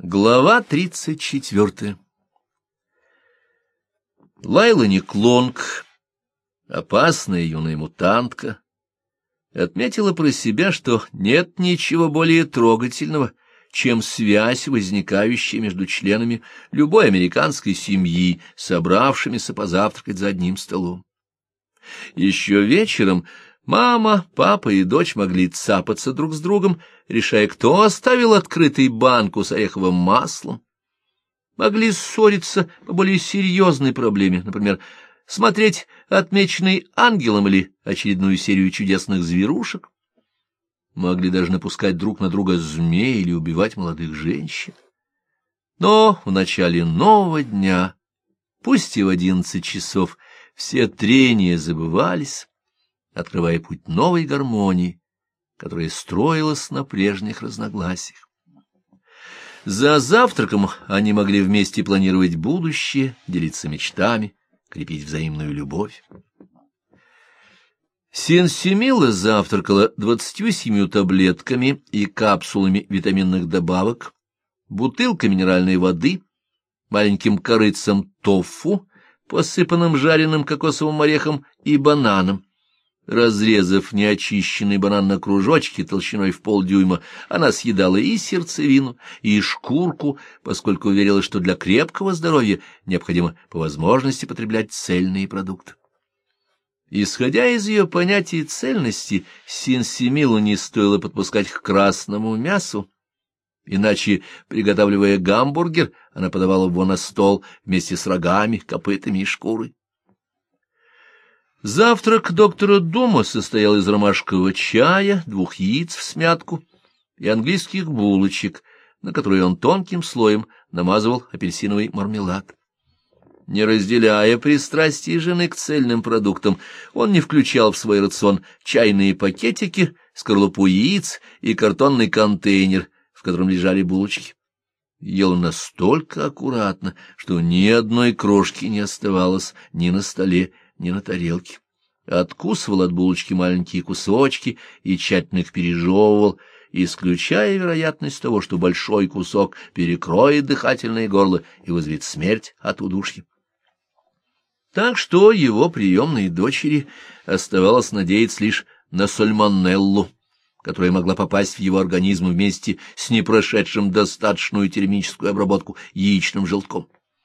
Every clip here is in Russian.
Глава 34. Лайла Никлонг, опасная юная мутантка, отметила про себя, что нет ничего более трогательного, чем связь, возникающая между членами любой американской семьи, собравшимися позавтракать за одним столом. Еще вечером мама, папа и дочь могли цапаться друг с другом, решая, кто оставил открытой банку с ореховым маслом. Могли ссориться по более серьезной проблеме, например, смотреть «Отмеченный ангелом» или очередную серию чудесных зверушек. Могли даже напускать друг на друга змей или убивать молодых женщин. Но в начале нового дня, пусть и в 11 часов, все трения забывались, открывая путь новой гармонии, которая строилась на прежних разногласиях. За завтраком они могли вместе планировать будущее, делиться мечтами, крепить взаимную любовь. Сенсимила завтракала 27 таблетками и капсулами витаминных добавок, бутылкой минеральной воды, маленьким корытцем тофу, посыпанным жареным кокосовым орехом и бананом. Разрезав неочищенный банан на кружочки толщиной в полдюйма, она съедала и сердцевину, и шкурку, поскольку уверила, что для крепкого здоровья необходимо по возможности потреблять цельные продукты. Исходя из ее понятия цельности, Сенсимилу не стоило подпускать к красному мясу, иначе, приготавливая гамбургер, она подавала его на стол вместе с рогами, копытами и шкурой. Завтрак доктора Дума состоял из ромашкового чая, 2 яиц в смятку и английских булочек, на которые он тонким слоем намазывал апельсиновый мармелад. Не разделяя пристрастий жены к цельным продуктам, он не включал в свой рацион чайные пакетики, скорлупу яиц и картонный контейнер, в котором лежали булочки. Ел он настолько аккуратно, что ни одной крошки не оставалось ни на столе, ни на тарелке. Откусывал от булочки маленькие кусочки и тщательно их пережевывал, исключая вероятность того, что большой кусок перекроет дыхательное горло и вызовет смерть от удушья. Так что его приемной дочери оставалось надеяться лишь на сальмонеллу, которая могла попасть в его организм вместе с непрошедшим достаточную термическую обработку яичным желтком.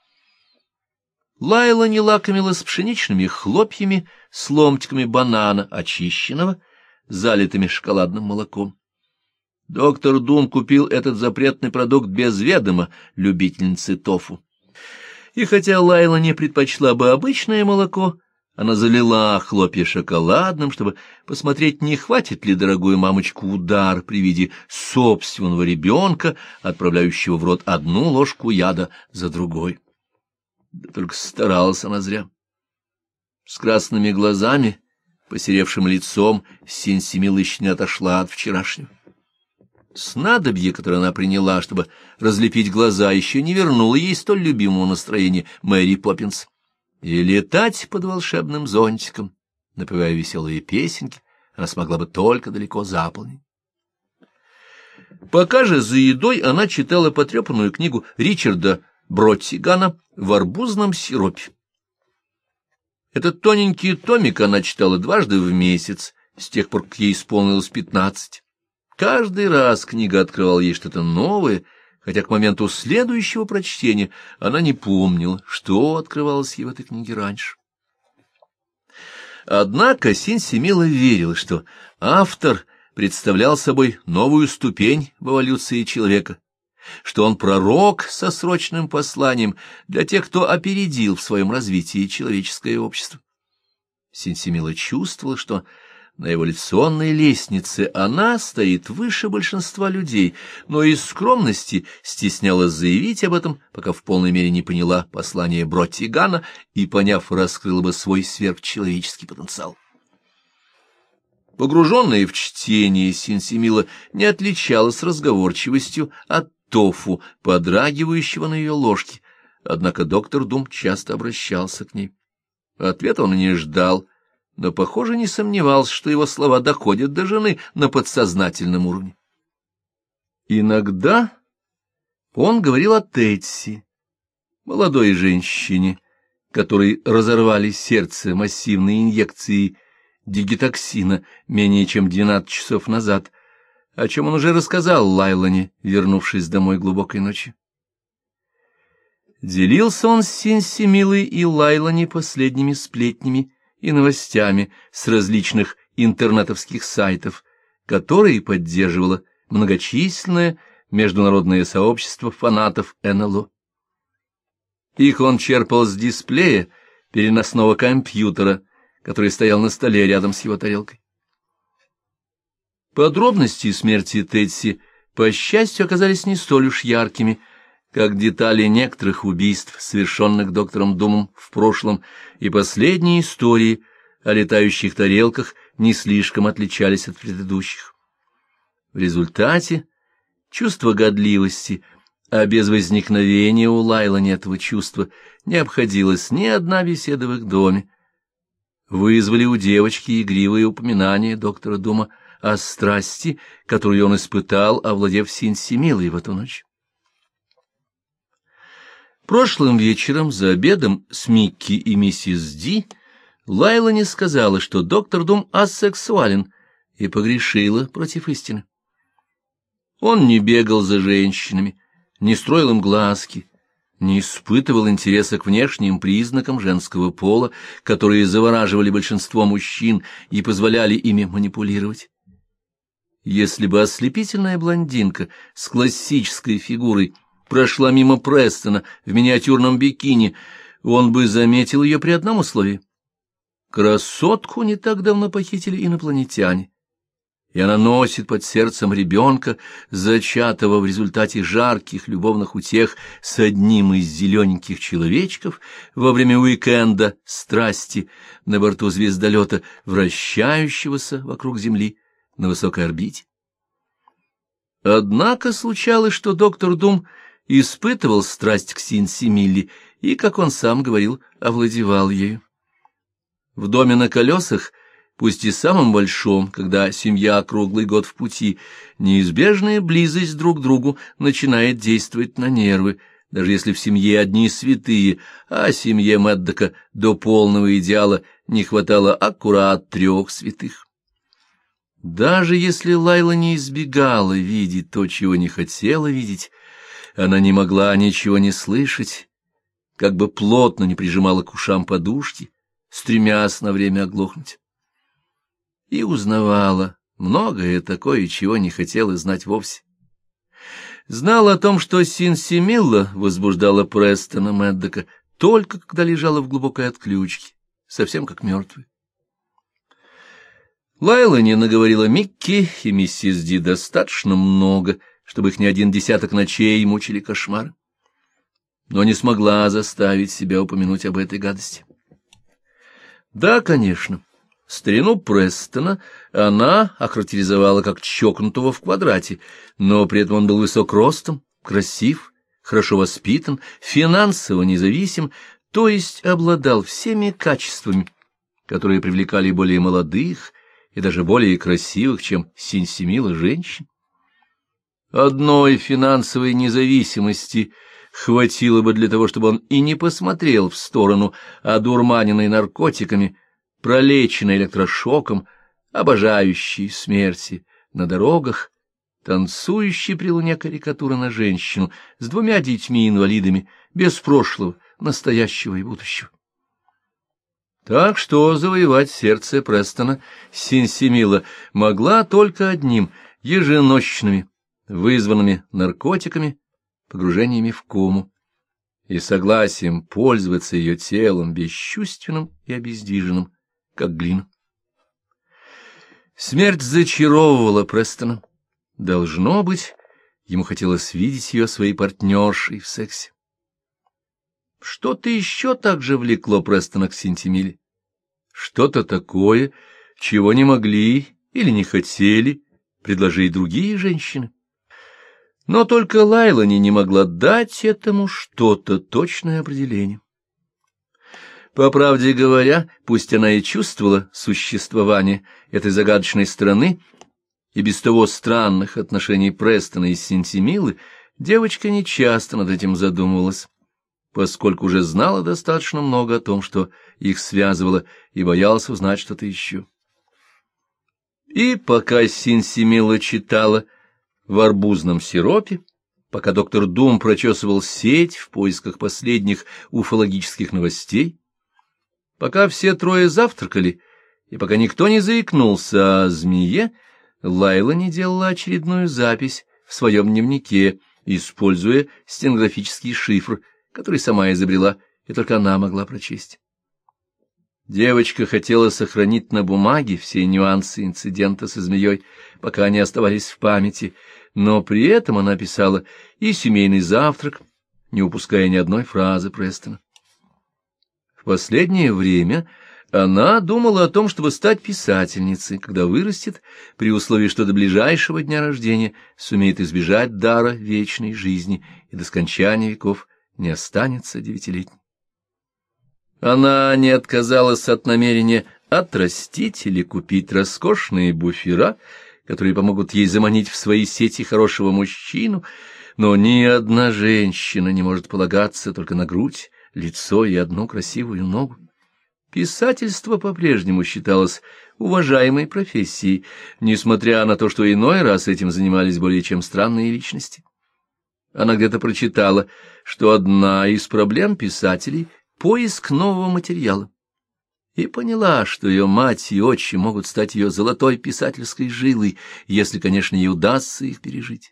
Лайла не лакомилась пшеничными хлопьями с ломтиками банана, очищенного, залитыми шоколадным молоком. Доктор Дун купил этот запретный продукт без ведома любительницы тофу. И хотя Лайла не предпочла бы обычное молоко, она залила хлопья шоколадным, чтобы посмотреть, не хватит ли дорогую мамочку удар при виде собственного ребенка, отправляющего в рот одну ложку яда за другой. Да только старалась она зря. С красными глазами, посеревшим лицом, Сенсимила еще не отошла от вчерашнего. Снадобье, которое она приняла, чтобы разлепить глаза, еще не вернуло ей столь любимого настроения Мэри Поппинс. И летать под волшебным зонтиком, напевая веселые песенки, она смогла бы только далеко за полночь. Пока же за едой она читала потрепанную книгу Ричарда Броттигана «В арбузном сиропе». Этот тоненький томик она читала дважды в месяц, с тех пор, как ей исполнилось 15. Каждый раз книга открывала ей что-то новое, хотя к моменту следующего прочтения она не помнила, что открывалось ей в этой книге раньше. Однако Сенсимила верила, что автор представлял собой новую ступень в эволюции человека, что он пророк со срочным посланием для тех, кто опередил в своем развитии человеческое общество. Сенсимила чувствовала, что на эволюционной лестнице она стоит выше большинства людей, но из скромности стеснялась заявить об этом, пока в полной мере не поняла послание Броттигана и, поняв, раскрыла бы свой сверхчеловеческий потенциал. Погруженная в чтение, Сенсимила не отличалась разговорчивостью от тофу, подрагивающего на ее ложке, однако доктор Дум часто обращался к ней. Ответа он не ждал, но, похоже, не сомневался, что его слова доходят до жены на подсознательном уровне. Иногда Он говорил о Тетси, молодой женщине, которой разорвали сердце массивной инъекцией дигитоксина менее чем 12 часов назад, о чем он уже рассказал Лайлане, вернувшись домой глубокой ночью. Делился он с Синсимилой и Лайлане последними сплетнями и новостями с различных интернетовских сайтов, которые поддерживало многочисленное международное сообщество фанатов НЛО. Их он черпал с дисплея переносного компьютера, который стоял на столе рядом с его тарелкой. Подробности смерти Тетси, по счастью, оказались не столь уж яркими, как детали некоторых убийств, совершенных доктором Думом в прошлом, и последние истории о летающих тарелках не слишком отличались от предыдущих. В результате чувство годливости, а без возникновения у Лайлани этого чувства не обходилась ни одна беседа в их доме, вызвали у девочки игривые упоминания доктора Дума о страсти, которую он испытал, овладев Синсимилой в эту ночь. Прошлым вечером за обедом с Микки и миссис Ди Лайлани сказала, что доктор Дум асексуален, и погрешила против истины. Он не бегал за женщинами, не строил им глазки, не испытывал интереса к внешним признакам женского пола, которые завораживали большинство мужчин и позволяли ими манипулировать. Если бы ослепительная блондинка с классической фигурой прошла мимо Престона в миниатюрном бикини, он бы заметил ее при одном условии. Красотку не так давно похитили инопланетяне, и она носит под сердцем ребенка, зачатого в результате жарких любовных утех с одним из зелененьких человечков во время уикенда страсти на борту звездолета, вращающегося вокруг Земли на высокой орбите. Однако случалось, что доктор Дум испытывал страсть к Синсимилле и, как он сам говорил, овладевал ею. В доме на колесах, пусть и самом большом, когда семья круглый год в пути, неизбежная близость друг к другу начинает действовать на нервы, даже если в семье одни святые, а семье Мэддока до полного идеала не хватало аккурат 3 святых. Даже если Лайла не избегала видеть то, чего не хотела видеть, она не могла ничего не слышать, как бы плотно не прижимала к ушам подушки, стремясь на время оглохнуть. И узнавала многое такое, чего не хотела знать вовсе. Знала о том, что Синсимилла возбуждала Престона Мэддока только когда лежала в глубокой отключке, совсем как мертвый. Лайлани наговорила Микки и миссис Ди достаточно много, чтобы их не 1 десяток ночей мучили кошмары, но не смогла заставить себя упомянуть об этой гадости. Да, конечно, старину Престона она охарактеризовала как чокнутого в квадрате, но при этом он был высок ростом, красив, хорошо воспитан, финансово независим, то есть обладал всеми качествами, которые привлекали более молодых и даже более красивых, чем Синсимила, женщин. Одной финансовой независимости хватило бы для того, чтобы он и не посмотрел в сторону одурманенной наркотиками, пролеченной электрошоком, обожающей смерти на дорогах, танцующей при луне карикатура на женщину с 2 детьми-инвалидами, без прошлого, настоящего и будущего. Так что завоевать сердце Престона Синсимила могла только одним — еженочными, вызванными наркотиками, погружениями в кому и согласием пользоваться ее телом бесчувственным и обездвиженным, как глина. Смерть зачаровывала Престона. Должно быть, ему хотелось видеть ее своей партнершей в сексе. Что-то еще также влекло Престона к Синтимиле. Что-то такое, чего не могли или не хотели предложить другие женщины. Но только Лайлани не могла дать этому что-то точное определение. По правде говоря, пусть она и чувствовала существование этой загадочной страны и без того странных отношений Престона и Синтимилы, Девочка нечасто над этим задумывалась, поскольку уже знала достаточно много о том, что их связывало, и боялась узнать что-то еще. И пока Синсимила читала в арбузном сиропе, пока доктор Дум прочесывал сеть в поисках последних уфологических новостей, пока все трое завтракали, и пока никто не заикнулся о змее, Лайла не делала очередную запись в своем дневнике, используя стенографический шифр, который сама изобрела, и только она могла прочесть. Девочка хотела сохранить на бумаге все нюансы инцидента со змеей, пока они оставались в памяти, но при этом она писала и семейный завтрак, не упуская ни одной фразы Престона. В последнее время она думала о том, чтобы стать писательницей, когда вырастет, при условии, что до ближайшего дня рождения сумеет избежать дара вечной жизни и до скончания веков не останется девятилетней. Она не отказалась от намерения отрастить или купить роскошные буфера, которые помогут ей заманить в свои сети хорошего мужчину, но ни одна женщина не может полагаться только на грудь, лицо и одну красивую ногу. Писательство по-прежнему считалось уважаемой профессией, несмотря на то, что иной раз этим занимались более чем странные личности. Она где-то прочитала, что одна из проблем писателей — поиск нового материала, и поняла, что ее мать и отчим могут стать ее золотой писательской жилой, если, конечно, ей удастся их пережить.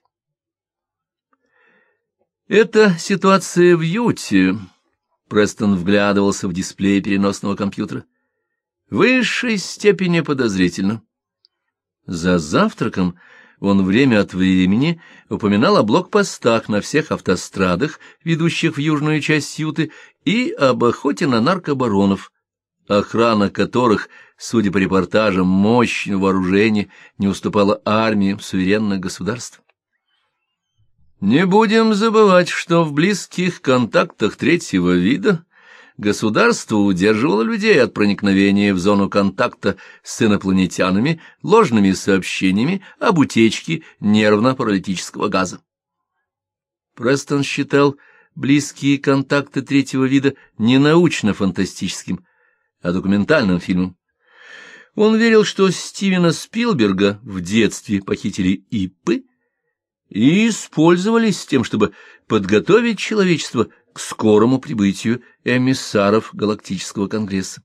Эта ситуация в Юте, Престон вглядывался в дисплей переносного компьютера, в высшей степени подозрительно. За завтраком он время от времени упоминал о блокпостах на всех автострадах, ведущих в южную часть Юты, и об охоте на наркобаронов, охрана которых, судя по репортажам, мощного вооружения не уступала армиям суверенных государств. Не будем забывать, что в близких контактах третьего вида государство удерживало людей от проникновения в зону контакта с инопланетянами ложными сообщениями об утечке нервно-паралитического газа. Престон считал близкие контакты третьего вида не научно-фантастическим, а документальным фильмом. Он верил, что Стивена Спилберга в детстве похитили ипы и использовались с тем, чтобы подготовить человечество к скорому прибытию эмиссаров Галактического Конгресса.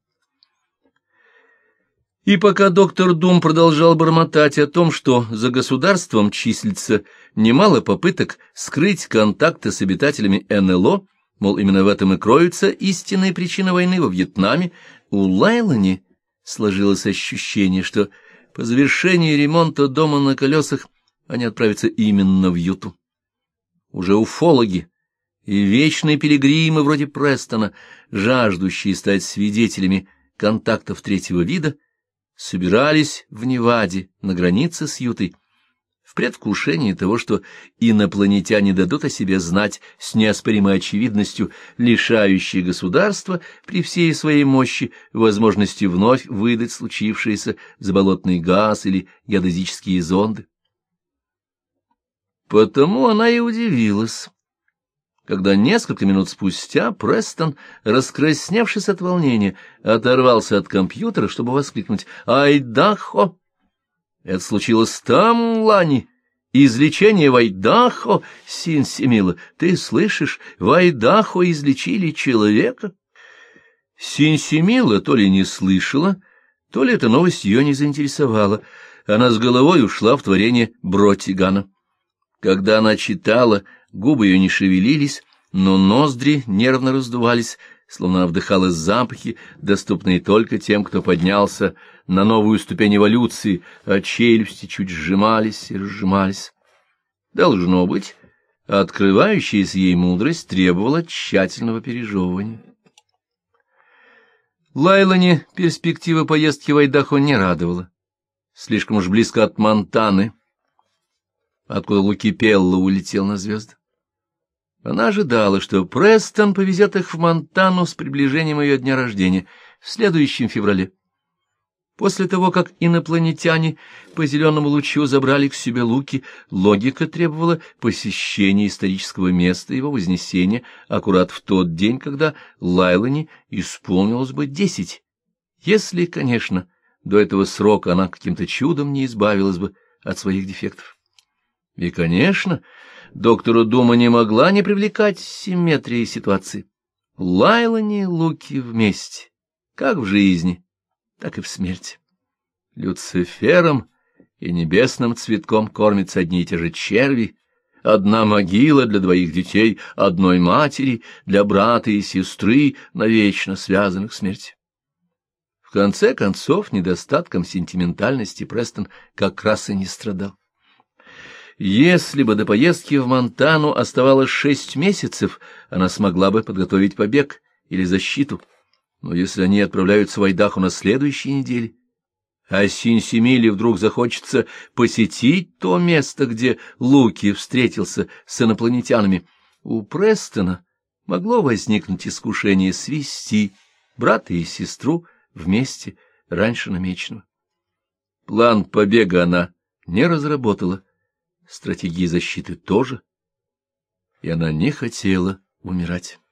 И пока доктор Дум продолжал бормотать о том, что за государством числится немало попыток скрыть контакты с обитателями НЛО, мол, именно в этом и кроется истинная причина войны во Вьетнаме, у Лайлани сложилось ощущение, что по завершении ремонта дома на колесах они отправятся именно в Юту. Уже уфологи и вечные пилигримы вроде Престона, жаждущие стать свидетелями контактов третьего вида, собирались в Неваде на границе с Ютой, в предвкушении того, что инопланетяне дадут о себе знать с неоспоримой очевидностью, лишающей государства при всей своей мощи возможности вновь выдать случившееся за болотный газ или геодезические зонды. Потому она и удивилась, когда несколько минут спустя Престон, раскрасневшись от волнения, оторвался от компьютера, чтобы воскликнуть: «Айдахо! Это случилось там, Лани! Излечение в Айдахо! Синсимила, ты слышишь? В Айдахо излечили человека!» Синсимила то ли не слышала, то ли эта новость ее не заинтересовала. Она с головой ушла в творение Бротигана. Когда она читала, губы ее не шевелились, но ноздри нервно раздувались, словно она вдыхала запахи, доступные только тем, кто поднялся на новую ступень эволюции, а челюсти чуть сжимались и разжимались. Должно быть, открывающаяся ей мудрость требовала тщательного пережевывания. Лайлане перспектива поездки в Айдахо не радовала. Слишком уж близко от Монтаны, откуда Лукипелло улетел на звезды. Она ожидала, что Престон повезет их в Монтану с приближением ее дня рождения в следующем феврале. После того, как инопланетяне по зеленому лучу забрали к себе Луки, логика требовала посещения исторического места его вознесения аккурат в тот день, когда Лайлане исполнилось бы 10, если, конечно, до этого срока она каким-то чудом не избавилась бы от своих дефектов. И, конечно, доктору Дума не могла не привлекать симметрии ситуации. Лайлане и Луки вместе, как в жизни, так и в смерти. Люцифером и небесным цветком кормятся одни и те же черви, одна могила для двоих детей, одной матери, для брата и сестры, навечно связанных смертью. В конце концов, недостатком сентиментальности Престон как раз и не страдал. Если бы до поездки в Монтану оставалось 6 месяцев, она смогла бы подготовить побег или защиту. Но если они отправляются в Айдахо на следующей неделе, а Синсимиле вдруг захочется посетить то место, где Луки встретился с инопланетянами, у Престона могло возникнуть искушение свести брата и сестру вместе раньше намеченного. План побега она не разработала, стратегии защиты тоже, и она не хотела умирать.